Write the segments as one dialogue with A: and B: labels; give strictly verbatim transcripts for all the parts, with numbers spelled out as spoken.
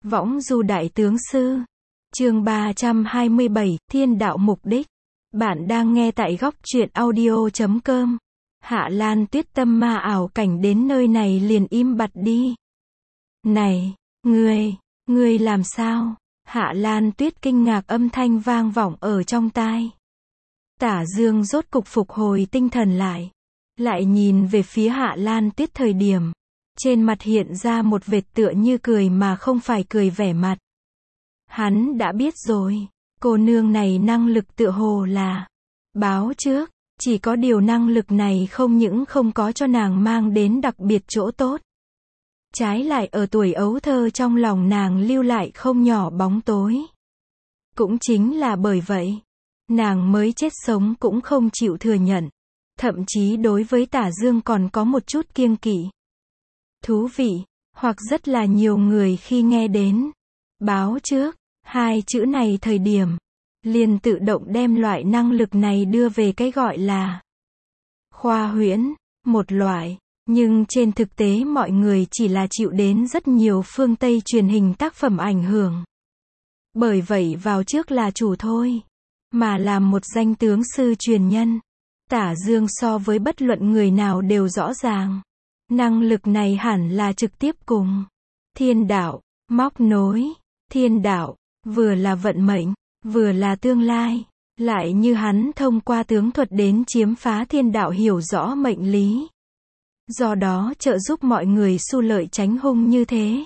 A: Võng du đại tướng sư. Chương ba trăm hai mươi bảy, Thiên đạo mục đích. Bạn đang nghe tại góc truyện audio chấm com. Hạ Lan Tuyết tâm ma ảo cảnh đến nơi này liền im bặt đi. Này, ngươi, ngươi làm sao? Hạ Lan Tuyết kinh ngạc âm thanh vang vọng ở trong tai. Tả Dương rốt cục phục hồi tinh thần lại. Lại nhìn về phía Hạ Lan Tuyết thời điểm. Trên mặt hiện ra một vệt tựa như cười mà không phải cười vẻ mặt. Hắn đã biết rồi. Cô nương này năng lực tựa hồ là báo trước. Chỉ có điều năng lực này không những không có cho nàng mang đến đặc biệt chỗ tốt. Trái lại ở tuổi ấu thơ trong lòng nàng lưu lại không nhỏ bóng tối. Cũng chính là bởi vậy. Nàng mới chết sống cũng không chịu thừa nhận. Thậm chí đối với Tả Dương còn có một chút kiêng kỵ. Thú vị, hoặc rất là nhiều người khi nghe đến báo trước, hai chữ này thời điểm, liền tự động đem loại năng lực này đưa về cái gọi là khoa huyễn, một loại, nhưng trên thực tế mọi người chỉ là chịu đến rất nhiều phương Tây truyền hình tác phẩm ảnh hưởng. Bởi vậy vào trước là chủ thôi, mà làm một danh tướng sư truyền nhân, Tả Dương so với bất luận người nào đều rõ ràng. Năng lực này hẳn là trực tiếp cùng thiên đạo, móc nối. Thiên đạo, vừa là vận mệnh, vừa là tương lai, lại như hắn thông qua tướng thuật đến chiếm phá thiên đạo hiểu rõ mệnh lý. Do đó trợ giúp mọi người xu lợi tránh hung như thế.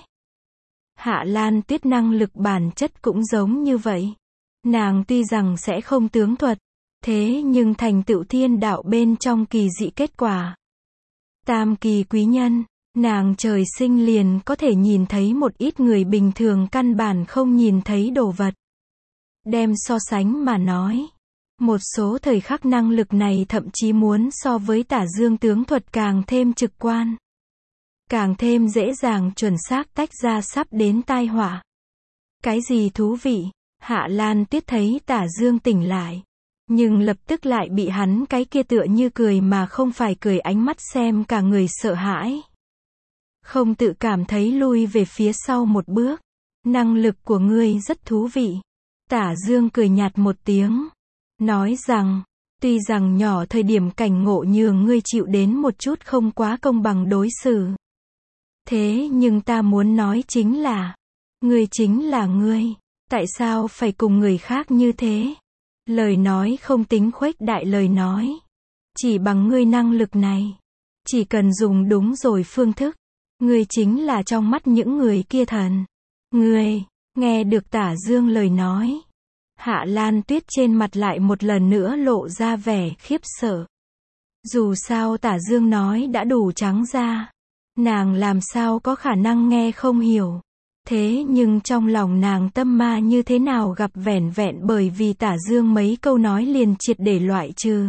A: Hạ Lan Tuyết năng lực bản chất cũng giống như vậy. Nàng tuy rằng sẽ không tướng thuật, thế nhưng thành tựu thiên đạo bên trong kỳ dị kết quả. Tam kỳ quý nhân, nàng trời sinh liền có thể nhìn thấy một ít người bình thường căn bản không nhìn thấy đồ vật. Đem so sánh mà nói, một số thời khắc năng lực này thậm chí muốn so với Tả Dương tướng thuật càng thêm trực quan. Càng thêm dễ dàng chuẩn xác tách ra sắp đến tai họa. Cái gì thú vị? Hạ Lan Tuyết thấy Tả Dương tỉnh lại. Nhưng lập tức lại bị hắn cái kia tựa như cười mà không phải cười ánh mắt xem cả người sợ hãi. Không tự cảm thấy lui về phía sau một bước. Năng lực của ngươi rất thú vị. Tả Dương cười nhạt một tiếng. Nói rằng, tuy rằng nhỏ thời điểm cảnh ngộ nhường ngươi chịu đến một chút không quá công bằng đối xử. Thế nhưng ta muốn nói chính là, ngươi chính là ngươi. Tại sao phải cùng người khác như thế? Lời nói không tính khuếch đại lời nói. Chỉ bằng ngươi năng lực này. Chỉ cần dùng đúng rồi phương thức. Ngươi chính là trong mắt những người kia thần. Ngươi, nghe được Tả Dương lời nói. Hạ Lan Tuyết trên mặt lại một lần nữa lộ ra vẻ khiếp sợ. Dù sao Tả Dương nói đã đủ trắng ra. Nàng làm sao có khả năng nghe không hiểu. Thế nhưng trong lòng nàng tâm ma như thế nào gặp vẻn vẹn bởi vì Tả Dương mấy câu nói liền triệt để loại trừ.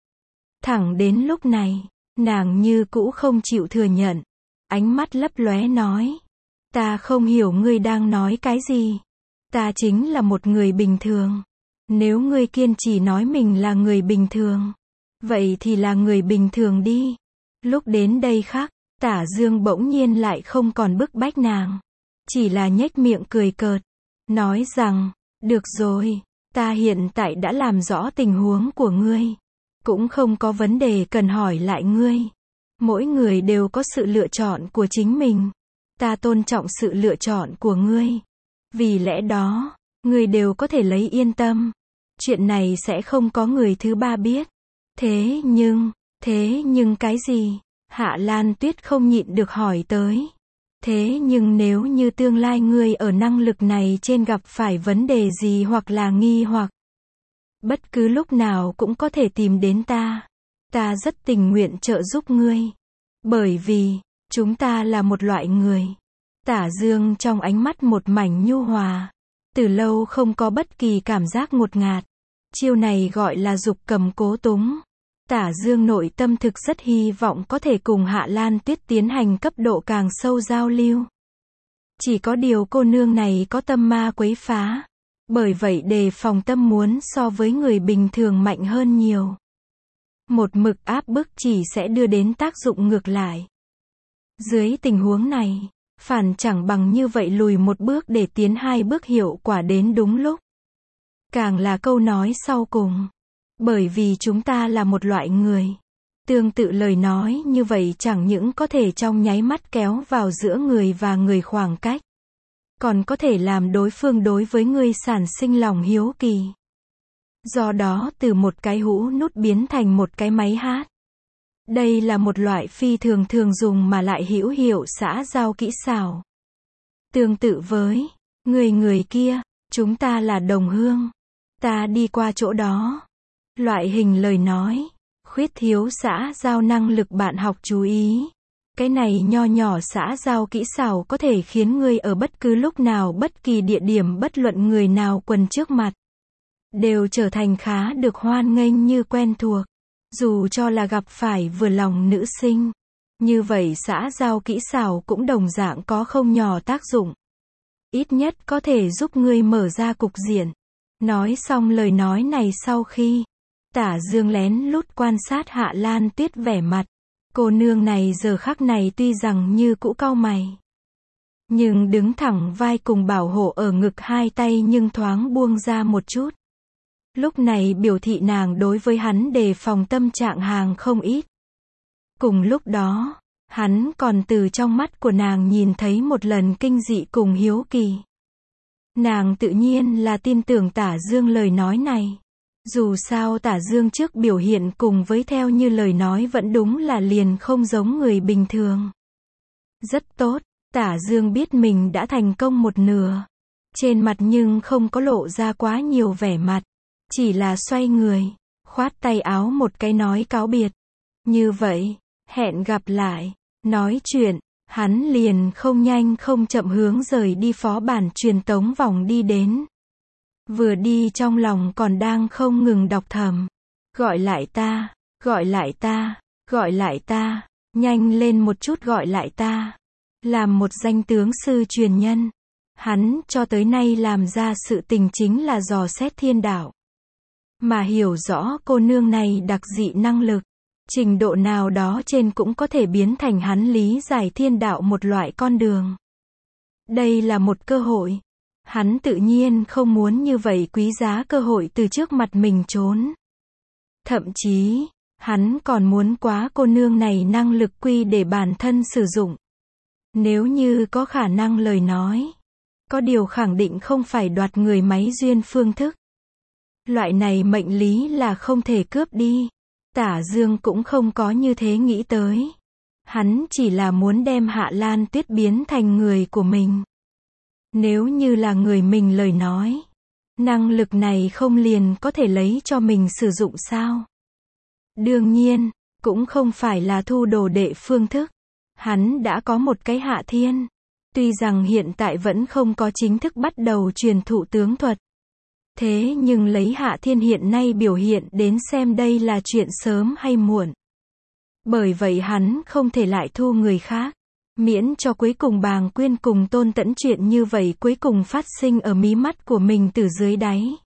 A: Thẳng đến lúc này, nàng như cũ không chịu thừa nhận. Ánh mắt lấp lóe nói. Ta không hiểu ngươi đang nói cái gì. Ta chính là một người bình thường. Nếu ngươi kiên trì nói mình là người bình thường, vậy thì là người bình thường đi. Lúc đến đây khác, Tả Dương bỗng nhiên lại không còn bức bách nàng. Chỉ là nhếch miệng cười cợt. Nói rằng, được rồi, ta hiện tại đã làm rõ tình huống của ngươi. Cũng không có vấn đề cần hỏi lại ngươi. Mỗi người đều có sự lựa chọn của chính mình. Ta tôn trọng sự lựa chọn của ngươi. Vì lẽ đó, ngươi đều có thể lấy yên tâm. Chuyện này sẽ không có người thứ ba biết. Thế nhưng, thế nhưng cái gì? Hạ Lan Tuyết không nhịn được hỏi tới. Thế nhưng nếu như tương lai ngươi ở năng lực này trên gặp phải vấn đề gì hoặc là nghi hoặc, bất cứ lúc nào cũng có thể tìm đến ta. Ta rất tình nguyện trợ giúp ngươi. Bởi vì, chúng ta là một loại người. Tả Dương trong ánh mắt một mảnh nhu hòa. Từ lâu không có bất kỳ cảm giác ngột ngạt. Chiêu này gọi là dục cầm cố túng. Tả Dương nội tâm thực rất hy vọng có thể cùng Hạ Lan Tuyết tiến hành cấp độ càng sâu giao lưu. Chỉ có điều cô nương này có tâm ma quấy phá. Bởi vậy đề phòng tâm muốn so với người bình thường mạnh hơn nhiều. Một mực áp bức chỉ sẽ đưa đến tác dụng ngược lại. Dưới tình huống này, phản chẳng bằng như vậy lùi một bước để tiến hai bước hiệu quả đến đúng lúc. Càng là câu nói sau cùng. Bởi vì chúng ta là một loại người. Tương tự lời nói như vậy chẳng những có thể trong nháy mắt kéo vào giữa người và người khoảng cách, còn có thể làm đối phương đối với ngươi sản sinh lòng hiếu kỳ. Do đó từ một cái hũ nút biến thành một cái máy hát. Đây là một loại phi thường thường dùng mà lại hữu hiệu xã giao kỹ xảo. Tương tự với người người kia, chúng ta là đồng hương. Ta đi qua chỗ đó. Loại hình lời nói, khuyết thiếu xã giao năng lực bạn học chú ý. Cái này nho nhỏ xã giao kỹ xảo có thể khiến ngươi ở bất cứ lúc nào bất kỳ địa điểm bất luận người nào quần trước mặt. Đều trở thành khá được hoan nghênh như quen thuộc. Dù cho là gặp phải vừa lòng nữ sinh. Như vậy xã giao kỹ xảo cũng đồng dạng có không nhỏ tác dụng. Ít nhất có thể giúp ngươi mở ra cục diện. Nói xong lời nói này sau khi Tả Dương lén lút quan sát Hạ Lan Tuyết vẻ mặt. Cô nương này giờ khắc này tuy rằng như cũ cau mày, nhưng đứng thẳng vai cùng bảo hộ ở ngực hai tay nhưng thoáng buông ra một chút. Lúc này biểu thị nàng đối với hắn đề phòng tâm trạng hàng không ít. Cùng lúc đó, hắn còn từ trong mắt của nàng nhìn thấy một lần kinh dị cùng hiếu kỳ. Nàng tự nhiên là tin tưởng Tả Dương lời nói này. Dù sao Tả Dương trước biểu hiện cùng với theo như lời nói vẫn đúng là liền không giống người bình thường. Rất tốt, Tả Dương biết mình đã thành công một nửa. Trên mặt nhưng không có lộ ra quá nhiều vẻ mặt. Chỉ là xoay người, khoát tay áo một cái nói cáo biệt. Như vậy, hẹn gặp lại. Nói chuyện, hắn liền không nhanh không chậm hướng rời đi phó bản truyền tống vòng đi đến. Vừa đi trong lòng còn đang không ngừng đọc thầm. Gọi lại ta, gọi lại ta, gọi lại ta, nhanh lên một chút gọi lại ta. Làm một danh tướng sư truyền nhân, hắn cho tới nay làm ra sự tình chính là dò xét thiên đạo. Mà hiểu rõ cô nương này đặc dị năng lực, trình độ nào đó trên cũng có thể biến thành hắn lý giải thiên đạo một loại con đường. Đây là một cơ hội. Hắn tự nhiên không muốn như vậy quý giá cơ hội từ trước mặt mình trốn. Thậm chí, hắn còn muốn quá cô nương này năng lực quy để bản thân sử dụng. Nếu như có khả năng lời nói, có điều khẳng định không phải đoạt người máy duyên phương thức. Loại này mệnh lý là không thể cướp đi. Tả Dương cũng không có như thế nghĩ tới. Hắn chỉ là muốn đem Hạ Lan Tuyết biến thành người của mình. Nếu như là người mình lời nói, năng lực này không liền có thể lấy cho mình sử dụng sao? Đương nhiên, cũng không phải là thu đồ đệ phương thức. Hắn đã có một cái Hạ Thiên. Tuy rằng hiện tại vẫn không có chính thức bắt đầu truyền thụ tướng thuật. Thế nhưng lấy Hạ Thiên hiện nay biểu hiện đến xem đây là chuyện sớm hay muộn. Bởi vậy hắn không thể lại thu người khác. Miễn cho cuối cùng Bàng Quyên cùng Tôn Tẫn chuyện như vậy cuối cùng phát sinh ở mí mắt của mình từ dưới đáy.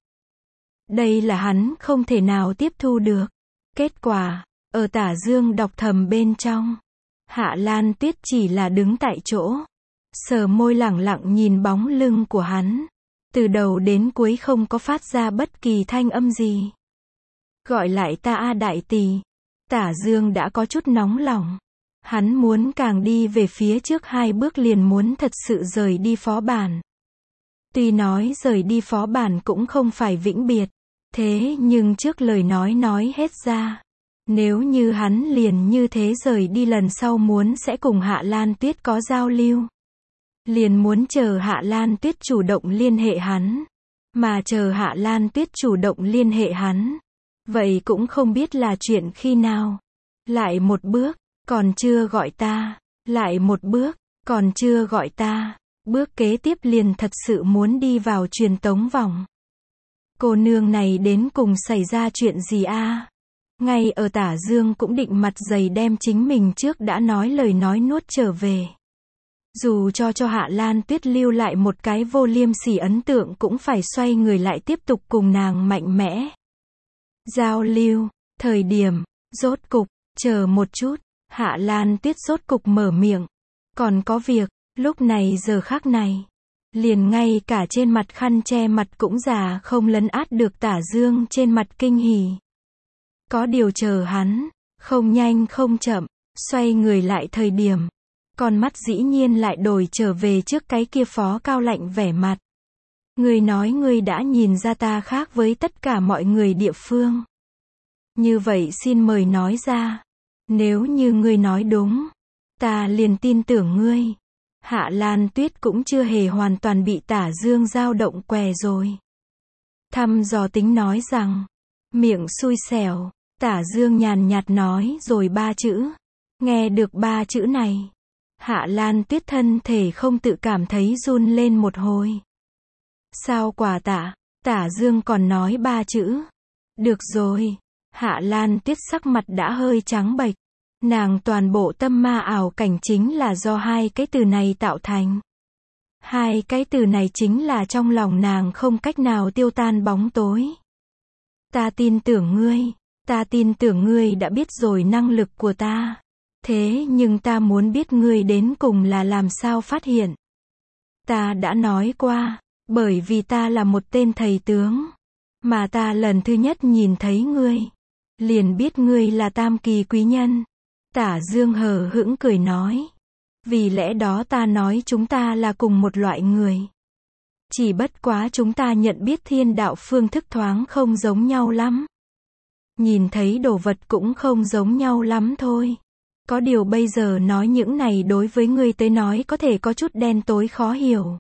A: Đây là hắn không thể nào tiếp thu được. Kết quả, ở Tả Dương đọc thầm bên trong, Hạ Lan Tuyết chỉ là đứng tại chỗ, sờ môi lẳng lặng nhìn bóng lưng của hắn. Từ đầu đến cuối không có phát ra bất kỳ thanh âm gì. Gọi lại ta a đại tỷ. Tả Dương đã có chút nóng lòng. Hắn muốn càng đi về phía trước hai bước liền muốn thật sự rời đi phó bản. Tuy nói rời đi phó bản cũng không phải vĩnh biệt. Thế nhưng trước lời nói nói hết ra. Nếu như hắn liền như thế rời đi lần sau muốn sẽ cùng Hạ Lan Tuyết có giao lưu. Liền muốn chờ Hạ Lan Tuyết chủ động liên hệ hắn. Mà chờ Hạ Lan Tuyết chủ động liên hệ hắn. Vậy cũng không biết là chuyện khi nào. Lại một bước, còn chưa gọi ta. Lại một bước, còn chưa gọi ta. Bước kế tiếp liền thật sự muốn đi vào truyền tống vòng. Cô nương này đến cùng xảy ra chuyện gì a? Ngay ở Tả Dương cũng định mặt dày đem chính mình trước đã nói lời nói nuốt trở về. Dù cho cho Hạ Lan Tuyết lưu lại một cái vô liêm sỉ ấn tượng cũng phải xoay người lại tiếp tục cùng nàng mạnh mẽ giao lưu. Thời điểm, rốt cục, chờ một chút, Hạ Lan Tuyết rốt cục mở miệng. Còn có việc, Lúc này giờ khắc này, liền ngay cả trên mặt khăn che mặt cũng già không lấn át được Tả Dương trên mặt kinh hỉ. Có điều chờ hắn, không nhanh không chậm, xoay người lại thời điểm, con mắt dĩ nhiên lại đổi trở về trước cái kia Phó Cao lạnh vẻ mặt. Ngươi nói ngươi đã nhìn ra ta khác với tất cả mọi người địa phương. Như vậy xin mời nói ra. Nếu như ngươi nói đúng, ta liền tin tưởng ngươi. Hạ Lan Tuyết cũng chưa hề hoàn toàn bị Tả Dương dao động què rồi. Thăm dò tính nói rằng, miệng xui xẻo, Tả Dương nhàn nhạt nói rồi ba chữ. Nghe được ba chữ này, Hạ Lan Tuyết thân thể không tự cảm thấy run lên một hồi. Sao quả tạ, Tả Dương còn nói ba chữ. Được rồi, Hạ Lan Tuyết sắc mặt đã hơi trắng bệch. Nàng toàn bộ tâm ma ảo cảnh chính là do hai cái từ này tạo thành. Hai cái từ này chính là trong lòng nàng không cách nào tiêu tan bóng tối. Ta tin tưởng ngươi, ta tin tưởng ngươi đã biết rồi năng lực của ta. Thế nhưng ta muốn biết ngươi đến cùng là làm sao phát hiện. Ta đã nói qua, bởi vì ta là một tên thầy tướng, mà ta lần thứ nhất nhìn thấy ngươi, liền biết ngươi là tam kỳ quý nhân. Tả Dương hờ hững cười nói. Vì lẽ đó ta nói chúng ta là cùng một loại người. Chỉ bất quá chúng ta nhận biết thiên đạo phương thức thoáng không giống nhau lắm. Nhìn thấy đồ vật cũng không giống nhau lắm thôi. Có điều bây giờ nói những này đối với ngươi tới nói có thể có chút đen tối khó hiểu.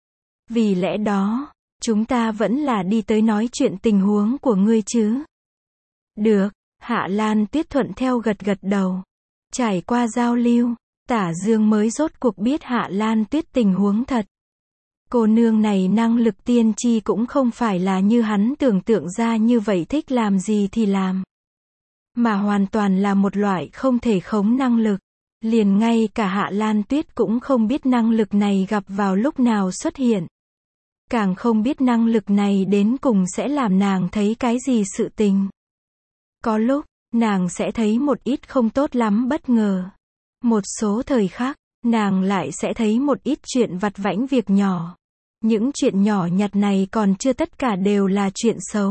A: Vì lẽ đó, chúng ta vẫn là đi tới nói chuyện tình huống của ngươi chứ. Được, Hạ Lan Tuyết thuận theo gật gật đầu. Trải qua giao lưu, Tả Dương mới rốt cuộc biết Hạ Lan Tuyết tình huống thật. Cô nương này năng lực tiên tri cũng không phải là như hắn tưởng tượng ra như vậy thích làm gì thì làm. Mà hoàn toàn là một loại không thể khống năng lực. Liền ngay cả Hạ Lan Tuyết cũng không biết năng lực này gặp vào lúc nào xuất hiện. Càng không biết năng lực này đến cùng sẽ làm nàng thấy cái gì sự tình. Có lúc, nàng sẽ thấy một ít không tốt lắm bất ngờ. Một số thời khắc, nàng lại sẽ thấy một ít chuyện vặt vãnh việc nhỏ. Những chuyện nhỏ nhặt này còn chưa tất cả đều là chuyện xấu.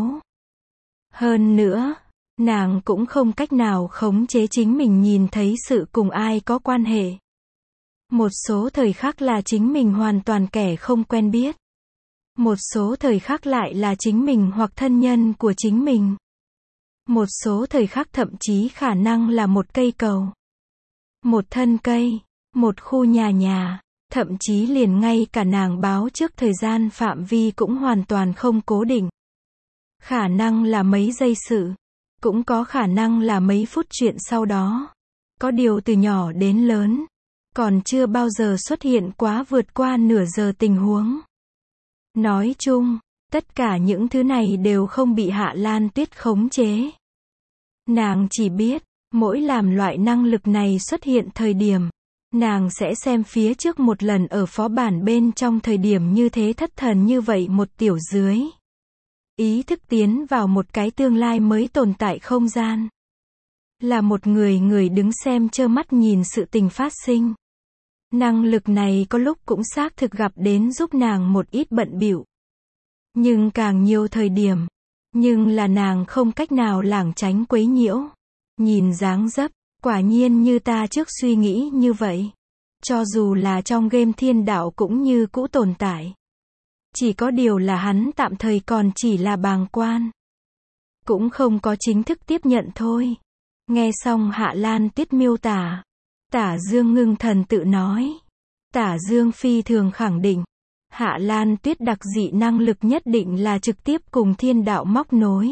A: Hơn nữa, nàng cũng không cách nào khống chế chính mình nhìn thấy sự cùng ai có quan hệ. Một số thời khắc là chính mình hoàn toàn kẻ không quen biết. Một số thời khắc lại là chính mình hoặc thân nhân của chính mình. Một số thời khắc thậm chí khả năng là một cây cầu, một thân cây, một khu nhà nhà, thậm chí liền ngay cả nàng báo trước thời gian phạm vi cũng hoàn toàn không cố định. Khả năng là mấy giây sự, cũng có khả năng là mấy phút chuyện sau đó. Có điều từ nhỏ đến lớn, còn chưa bao giờ xuất hiện quá vượt qua nửa giờ tình huống. Nói chung, tất cả những thứ này đều không bị Hạ Lan Tuyết khống chế. Nàng chỉ biết, mỗi làm loại năng lực này xuất hiện thời điểm, nàng sẽ xem phía trước một lần ở phó bản bên trong thời điểm như thế thất thần như vậy một tiểu dưới. Ý thức tiến vào một cái tương lai mới tồn tại không gian. Là một người người đứng xem trơ mắt nhìn sự tình phát sinh. Năng lực này có lúc cũng xác thực gặp đến giúp nàng một ít bận bịu. Nhưng càng nhiều thời điểm, nhưng là nàng không cách nào lảng tránh quấy nhiễu. Nhìn dáng dấp, quả nhiên như ta trước suy nghĩ như vậy. Cho dù là trong game thiên đạo cũng như cũ tồn tại. Chỉ có điều là hắn tạm thời còn chỉ là bàng quan. Cũng không có chính thức tiếp nhận thôi. Nghe xong Hạ Lan Tuyết miêu tả, Tả Dương ngưng thần tự nói. Tả Dương phi thường khẳng định, Hạ Lan Tuyết đặc dị năng lực nhất định là trực tiếp cùng thiên đạo móc nối.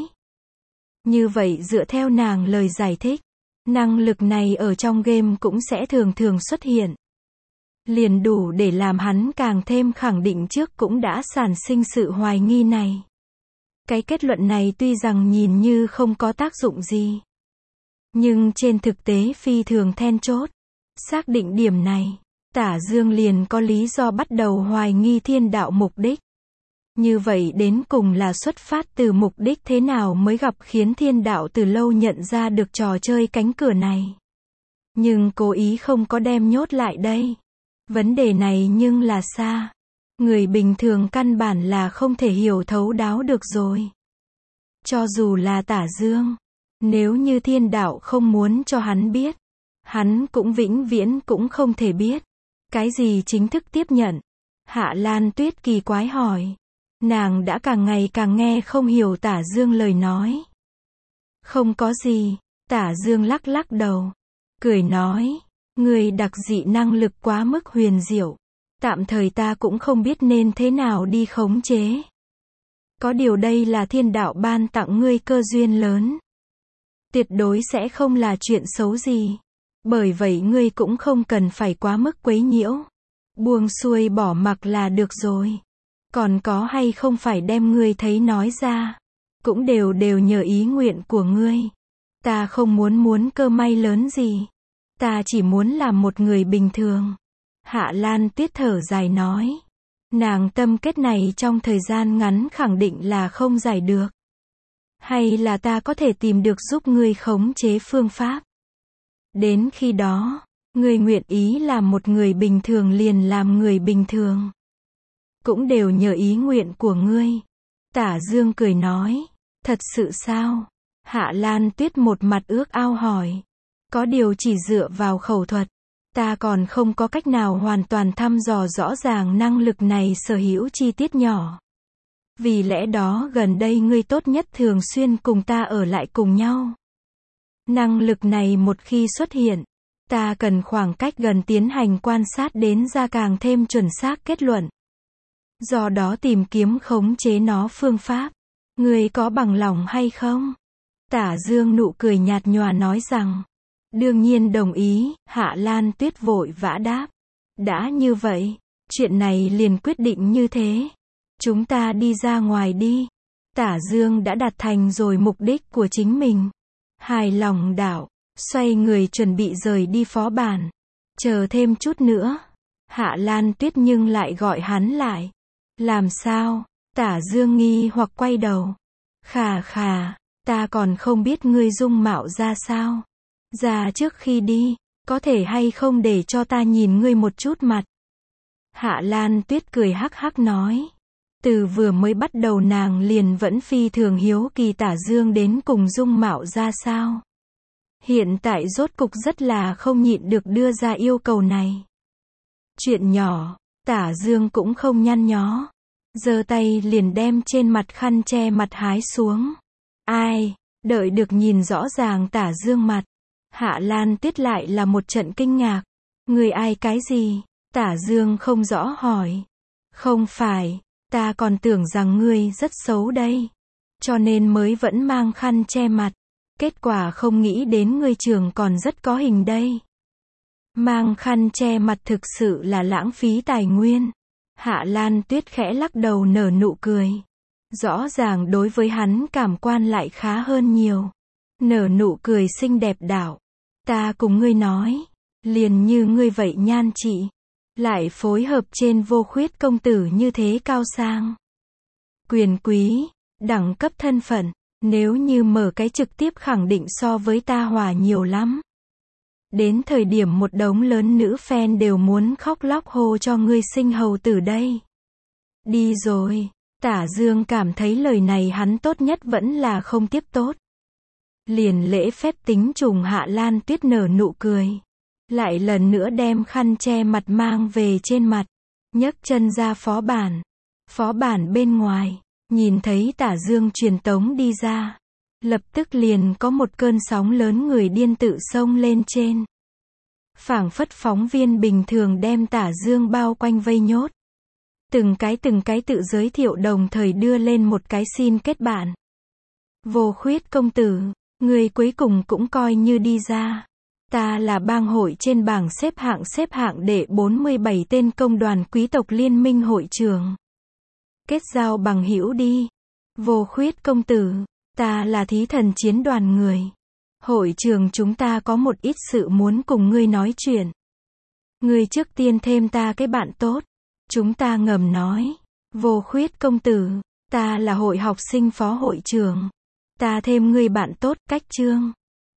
A: Như vậy dựa theo nàng lời giải thích, năng lực này ở trong game cũng sẽ thường thường xuất hiện. Liền đủ để làm hắn càng thêm khẳng định trước cũng đã sản sinh sự hoài nghi này. Cái kết luận này tuy rằng nhìn như không có tác dụng gì, nhưng trên thực tế phi thường then chốt. Xác định điểm này, Tả Dương liền có lý do bắt đầu hoài nghi thiên đạo mục đích. Như vậy đến cùng là xuất phát từ mục đích thế nào mới gặp khiến thiên đạo từ lâu nhận ra được trò chơi cánh cửa này. Nhưng cố ý không có đem nhốt lại đây. Vấn đề này nhưng là xa. Người bình thường căn bản là không thể hiểu thấu đáo được rồi. Cho dù là Tả Dương, nếu như thiên đạo không muốn cho hắn biết, hắn cũng vĩnh viễn cũng không thể biết. Cái gì chính thức tiếp nhận? Hạ Lan Tuyết kỳ quái hỏi. Nàng đã càng ngày càng nghe không hiểu Tả Dương lời nói. Không có gì, Tả Dương lắc lắc đầu, cười nói, người đặc dị năng lực quá mức huyền diệu, tạm thời ta cũng không biết nên thế nào đi khống chế. Có điều đây là thiên đạo ban tặng ngươi cơ duyên lớn. Tuyệt đối sẽ không là chuyện xấu gì. Bởi vậy ngươi cũng không cần phải quá mức quấy nhiễu. Buông xuôi bỏ mặc là được rồi. Còn có hay không phải đem ngươi thấy nói ra. Cũng đều đều nhờ ý nguyện của ngươi. Ta không muốn muốn cơ may lớn gì. Ta chỉ muốn làm một người bình thường. Hạ Lan Tuyết thở dài nói. Nàng tâm kết này trong thời gian ngắn khẳng định là không giải được. Hay là ta có thể tìm được giúp ngươi khống chế phương pháp. Đến khi đó, ngươi nguyện ý làm một người bình thường liền làm người bình thường. Cũng đều nhờ ý nguyện của ngươi. Tả Dương cười nói. Thật sự sao? Hạ Lan Tuyết một mặt ước ao hỏi. Có điều chỉ dựa vào khẩu thuật. Ta còn không có cách nào hoàn toàn thăm dò rõ ràng năng lực này sở hữu chi tiết nhỏ. Vì lẽ đó gần đây ngươi tốt nhất thường xuyên cùng ta ở lại cùng nhau. Năng lực này một khi xuất hiện, ta cần khoảng cách gần tiến hành quan sát đến ra càng thêm chuẩn xác kết luận. Do đó tìm kiếm khống chế nó phương pháp. Ngươi có bằng lòng hay không? Tả Dương nụ cười nhạt nhòa nói rằng. Đương nhiên đồng ý, Hạ Lan Tuyết vội vã đáp. Đã như vậy, chuyện này liền quyết định như thế. Chúng ta đi ra ngoài đi. Tả Dương đã đạt thành rồi mục đích của chính mình. Hài lòng đảo, xoay người chuẩn bị rời đi phó bản. Chờ thêm chút nữa. Hạ Lan Tuyết nhưng lại gọi hắn lại. Làm sao? Tả Dương nghi hoặc quay đầu. Khà khà, ta còn không biết ngươi dung mạo ra sao. Ra trước khi đi, có thể hay không để cho ta nhìn ngươi một chút mặt. Hạ Lan Tuyết cười hắc hắc nói. Từ vừa mới bắt đầu nàng liền vẫn phi thường hiếu kỳ Tả Dương đến cùng dung mạo ra sao. Hiện tại rốt cục rất là không nhịn được đưa ra yêu cầu này. Chuyện nhỏ, Tả Dương cũng không nhăn nhó. Giơ tay liền đem trên mặt khăn che mặt hái xuống. Ai, đợi được nhìn rõ ràng Tả Dương mặt. Hạ Lan Tuyết lại là một trận kinh ngạc. Người ai cái gì? Tả Dương không rõ hỏi. Không phải, ta còn tưởng rằng ngươi rất xấu đây. Cho nên mới vẫn mang khăn che mặt. Kết quả không nghĩ đến ngươi trường còn rất có hình đây. Mang khăn che mặt thực sự là lãng phí tài nguyên. Hạ Lan Tuyết khẽ lắc đầu nở nụ cười. Rõ ràng đối với hắn cảm quan lại khá hơn nhiều. Nở nụ cười xinh đẹp đảo. Ta cùng ngươi nói, liền như ngươi vậy nhan chị. Lại phối hợp trên Vô Khuyết công tử như thế cao sang. Quyền quý, đẳng cấp thân phận, nếu như mở cái trực tiếp khẳng định so với ta hòa nhiều lắm. Đến thời điểm một đống lớn nữ fan đều muốn khóc lóc hô cho ngươi sinh hầu tử đây. Đi rồi, Tả Dương cảm thấy lời này hắn tốt nhất vẫn là không tiếp tốt. Liền lễ phép tính trùng Hạ Lan Tuyết nở nụ cười. Lại lần nữa đem khăn che mặt mang về trên mặt. Nhấc chân ra phó bản. Phó bản bên ngoài, nhìn thấy Tả Dương truyền tống đi ra. Lập tức liền có một cơn sóng lớn người điên tự xông lên trên. Phảng phất phóng viên bình thường đem Tả Dương bao quanh vây nhốt. Từng cái từng cái tự giới thiệu đồng thời đưa lên một cái xin kết bạn. Vô Khuyết công tử, người cuối cùng cũng coi như đi ra. Ta là bang hội trên bảng xếp hạng xếp hạng đệ bốn mươi bảy tên công đoàn quý tộc liên minh hội trưởng. Kết giao bằng hữu đi. Vô Khuyết công tử, ta là thí thần chiến đoàn người. Hội trường chúng ta có một ít sự muốn cùng ngươi nói chuyện. Ngươi trước tiên thêm ta cái bạn tốt. Chúng ta ngầm nói. Vô Khuyết công tử, ta là hội học sinh phó hội trưởng. Ta thêm ngươi bạn tốt, cách chương.